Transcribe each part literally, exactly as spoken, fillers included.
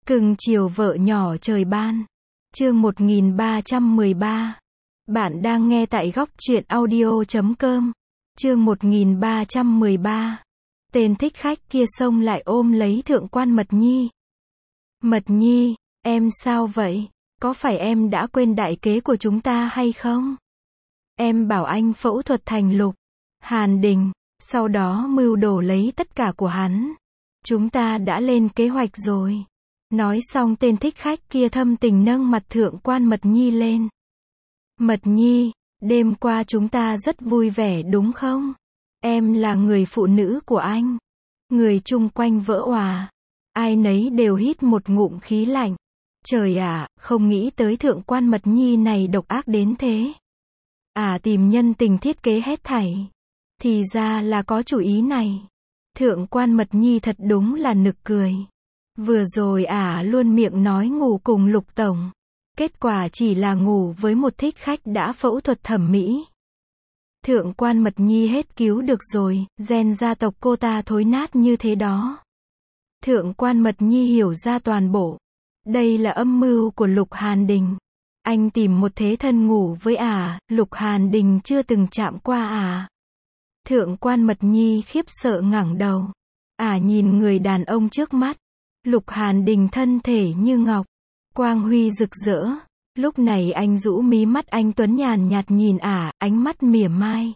Cưng chiều vợ nhỏ trời ban. Chương một nghìn ba trăm mười ba. Bạn đang nghe tại góc truyện audio chấm com. Chương một nghìn ba trăm mười ba. Tên thích khách kia xông lại ôm lấy thượng quan Mật Nhi. Mật Nhi, em sao vậy? Có phải em đã quên đại kế của chúng ta hay không? Em bảo anh phẫu thuật thành Lục Hàn Đình, sau đó mưu đồ lấy tất cả của hắn. Chúng ta đã lên kế hoạch rồi. Nói xong tên thích khách kia thâm tình nâng mặt thượng quan Mật Nhi lên. Mật Nhi, đêm qua chúng ta rất vui vẻ đúng không? Em là người phụ nữ của anh. Người chung quanh vỡ òa. Ai nấy đều hít một ngụm khí lạnh. Trời ạ, không nghĩ tới thượng quan Mật Nhi này độc ác đến thế. À tìm nhân tình thiết kế hết thảy. Thì ra là có chủ ý này. Thượng quan Mật Nhi thật đúng là nực cười. Vừa rồi ả à luôn miệng nói ngủ cùng Lục Tổng. Kết quả chỉ là ngủ với một thích khách đã phẫu thuật thẩm mỹ. Thượng quan Mật Nhi hết cứu được rồi, gen gia tộc cô ta thối nát như thế đó. Thượng quan Mật Nhi hiểu ra toàn bộ. Đây là âm mưu của Lục Hàn Đình. Anh tìm một thế thân ngủ với ả, à, Lục Hàn Đình chưa từng chạm qua ả. À. Thượng quan Mật Nhi khiếp sợ ngẩng đầu. Ả à nhìn người đàn ông trước mắt. Lục Hàn Đình thân thể như ngọc, quang huy rực rỡ. Lúc này anh rũ mí mắt anh tuấn nhàn nhạt nhìn ả, à, ánh mắt mỉa mai.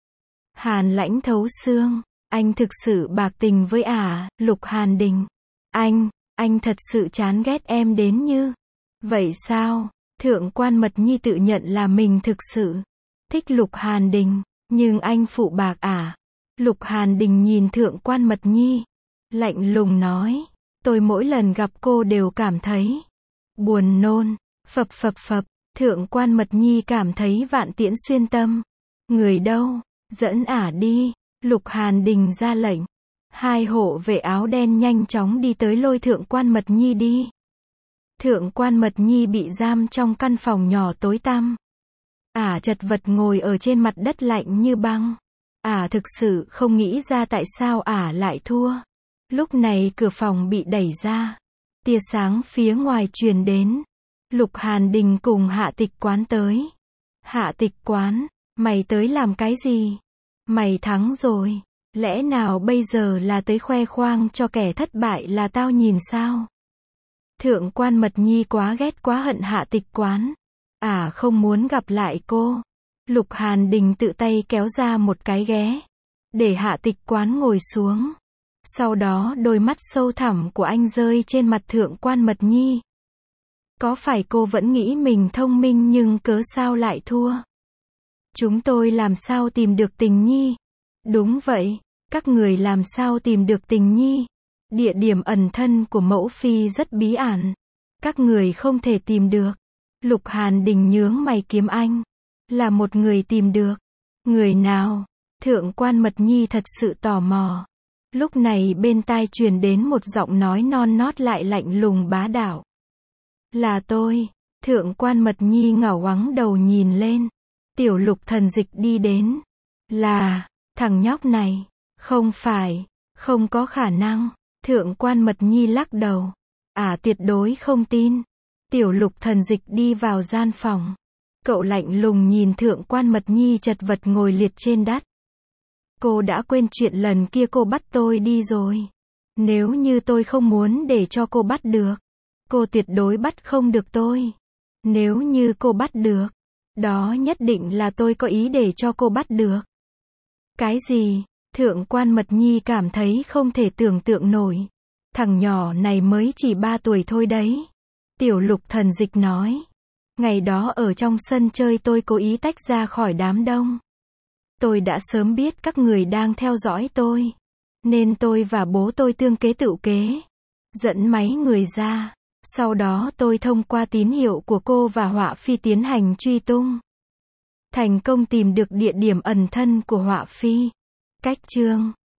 Hàn lãnh thấu xương, anh thực sự bạc tình với ả, à, Lục Hàn Đình. Anh, anh thật sự chán ghét em đến như vậy sao? Thượng quan Mật Nhi tự nhận là mình thực sự thích Lục Hàn Đình, nhưng anh phụ bạc ả. À. Lục Hàn Đình nhìn thượng quan Mật Nhi, lạnh lùng nói. Tôi mỗi lần gặp cô đều cảm thấy buồn nôn, phập phập phập, thượng quan Mật Nhi cảm thấy vạn tiễn xuyên tâm. Người đâu? Dẫn ả đi. Lục Hàn Đình ra lệnh. Hai hộ vệ áo đen nhanh chóng đi tới lôi thượng quan Mật Nhi đi. Thượng quan Mật Nhi bị giam trong căn phòng nhỏ tối tăm. Ả chật vật ngồi ở trên mặt đất lạnh như băng. Ả thực sự không nghĩ ra tại sao ả lại thua. Lúc này cửa phòng bị đẩy ra. Tia sáng phía ngoài truyền đến. Lục Hàn Đình cùng Hạ Tịch Quán tới. Hạ Tịch Quán, mày tới làm cái gì? Mày thắng rồi. Lẽ nào bây giờ là tới khoe khoang cho kẻ thất bại là tao nhìn sao? Thượng quan Mật Nhi quá ghét quá hận Hạ Tịch Quán. À không muốn gặp lại cô. Lục Hàn Đình tự tay kéo ra một cái ghế. Để Hạ Tịch Quán ngồi xuống. Sau đó đôi mắt sâu thẳm của anh rơi trên mặt thượng quan Mật Nhi. Có phải cô vẫn nghĩ mình thông minh nhưng cớ sao lại thua? Chúng tôi làm sao tìm được Tình Nhi? Đúng vậy, các người làm sao tìm được Tình Nhi? Địa điểm ẩn thân của mẫu phi rất bí ẩn. Các người không thể tìm được. Lục Hàn Đình nhướng mày kiếm anh. Là một người tìm được. Người nào? Thượng quan Mật Nhi thật sự tò mò. Lúc này bên tai truyền đến một giọng nói non nót lại lạnh lùng bá đạo. Là tôi. Thượng quan Mật Nhi ngẩng ngoắng đầu nhìn lên. Tiểu Lục Thần Dịch đi đến. Là, thằng nhóc này. Không phải, không có khả năng. Thượng quan Mật Nhi lắc đầu. À tuyệt đối không tin. Tiểu Lục Thần Dịch đi vào gian phòng. Cậu lạnh lùng nhìn thượng quan Mật Nhi chật vật ngồi liệt trên đất. Cô đã quên chuyện lần kia cô bắt tôi đi rồi. Nếu như tôi không muốn để cho cô bắt được, cô tuyệt đối bắt không được tôi. Nếu như cô bắt được, đó nhất định là tôi có ý để cho cô bắt được. Cái gì? Thượng quan Mật Nhi cảm thấy không thể tưởng tượng nổi. Thằng nhỏ này mới chỉ ba tuổi thôi đấy. Tiểu Lục Thần Dịch nói. Ngày đó ở trong sân chơi tôi cố ý tách ra khỏi đám đông. Tôi đã sớm biết các người đang theo dõi tôi. Nên tôi và bố tôi tương kế tựu kế. Dẫn máy người ra. Sau đó tôi thông qua tín hiệu của cô và Họa Phi tiến hành truy tung. Thành công tìm được địa điểm ẩn thân của Họa Phi. Cách chương